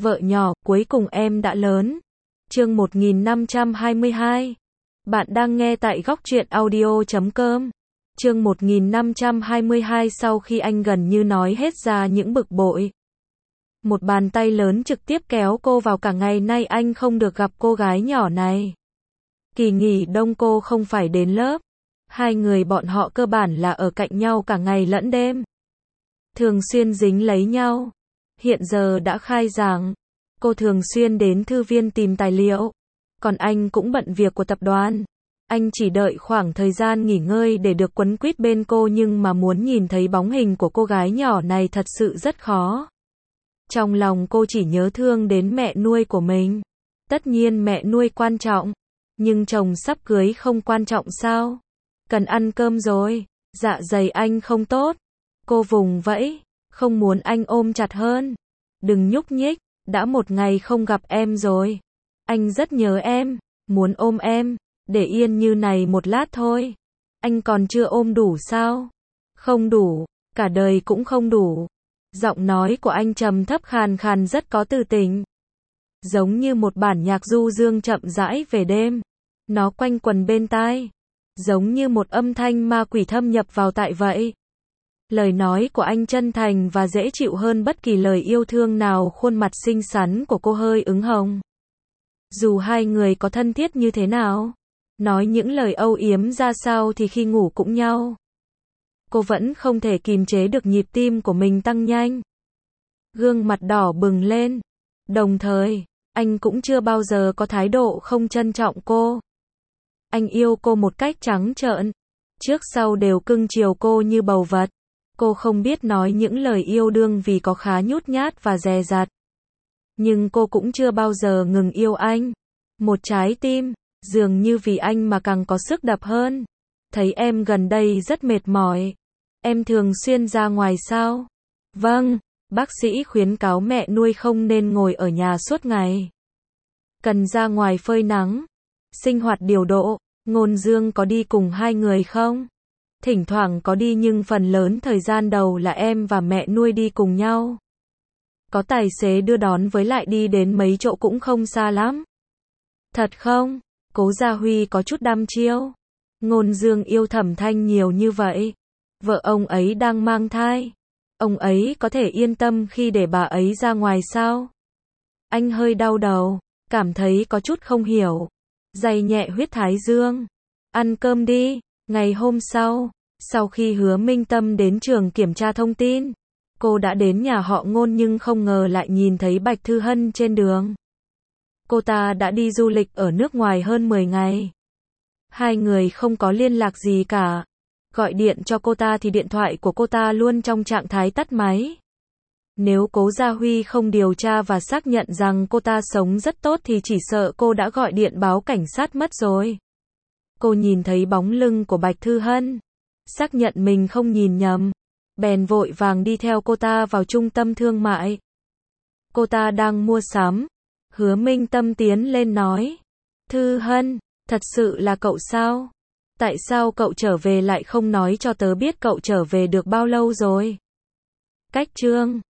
Vợ nhỏ, cuối cùng em đã lớn. Chương 1522. Bạn đang nghe tại góc truyện audio.com. Chương 1522. Sau khi anh gần như nói hết ra những bực bội, một bàn tay lớn trực tiếp kéo cô vào. Cả ngày nay anh không được gặp cô gái nhỏ này. Kỳ nghỉ đông cô không phải đến lớp. Hai người bọn họ cơ bản là ở cạnh nhau cả ngày lẫn đêm, thường xuyên dính lấy nhau. Hiện giờ đã khai giảng, cô thường xuyên đến thư viện tìm tài liệu, còn anh cũng bận việc của tập đoàn. Anh chỉ đợi khoảng thời gian nghỉ ngơi để được quấn quýt bên cô, nhưng mà muốn nhìn thấy bóng hình của cô gái nhỏ này thật sự rất khó. Trong lòng cô chỉ nhớ thương đến mẹ nuôi của mình. Tất nhiên mẹ nuôi quan trọng, nhưng chồng sắp cưới không quan trọng sao? Cần ăn cơm rồi, dạ dày anh không tốt. Cô vùng vẫy, không muốn anh ôm chặt hơn. Đừng nhúc nhích, đã một ngày không gặp em rồi. Anh rất nhớ em, muốn ôm em, để yên như này một lát thôi. Anh còn chưa ôm đủ sao? Không đủ, cả đời cũng không đủ. Giọng nói của anh trầm thấp khàn khàn rất có tư tình, giống như một bản nhạc du dương chậm rãi về đêm. Nó quanh quẩn bên tai, giống như một âm thanh ma quỷ thâm nhập vào tại vậy. Lời nói của anh chân thành và dễ chịu hơn bất kỳ lời yêu thương nào. Khuôn mặt xinh xắn của cô hơi ửng hồng. Dù hai người có thân thiết như thế nào, nói những lời âu yếm ra sao thì khi ngủ cũng nhau, cô vẫn không thể kìm chế được nhịp tim của mình tăng nhanh. Gương mặt đỏ bừng lên. Đồng thời, anh cũng chưa bao giờ có thái độ không trân trọng cô. Anh yêu cô một cách trắng trợn, trước sau đều cưng chiều cô như bầu vật. Cô không biết nói những lời yêu đương vì có khá nhút nhát và dè dặt. Nhưng cô cũng chưa bao giờ ngừng yêu anh. Một trái tim, dường như vì anh mà càng có sức đập hơn. Thấy em gần đây rất mệt mỏi. Em thường xuyên ra ngoài sao? Vâng, bác sĩ khuyến cáo mẹ nuôi không nên ngồi ở nhà suốt ngày. Cần ra ngoài phơi nắng, sinh hoạt điều độ. Ngôn Dương có đi cùng hai người không? Thỉnh thoảng có đi, nhưng phần lớn thời gian đầu là em và mẹ nuôi đi cùng nhau. Có tài xế đưa đón, với lại đi đến mấy chỗ cũng không xa lắm. Thật không? Cố Gia Huy có chút đăm chiêu. Ngôn Dương yêu Thẩm Thanh nhiều như vậy. Vợ ông ấy đang mang thai. Ông ấy có thể yên tâm khi để bà ấy ra ngoài sao? Anh hơi đau đầu, cảm thấy có chút không hiểu. Day nhẹ huyết thái dương. Ăn cơm đi. Ngày hôm sau khi Hứa Minh Tâm đến trường kiểm tra thông tin, cô đã đến nhà họ Ngôn, nhưng không ngờ lại nhìn thấy Bạch Thư Hân trên đường. Cô ta đã đi du lịch ở nước ngoài hơn 10 ngày. Hai người không có liên lạc gì cả. Gọi điện cho cô ta thì điện thoại của cô ta luôn trong trạng thái tắt máy. Nếu Cố Gia Huy không điều tra và xác nhận rằng cô ta sống rất tốt thì chỉ sợ cô đã gọi điện báo cảnh sát mất rồi. Cô nhìn thấy bóng lưng của Bạch Thư Hân, xác nhận mình không nhìn nhầm, bèn vội vàng đi theo cô ta vào trung tâm thương mại. Cô ta đang mua sắm. Hứa Minh Tâm tiến lên nói: Thư Hân, thật sự là cậu sao? Tại sao cậu trở về lại không nói cho tớ biết cậu trở về được bao lâu rồi? Cách chương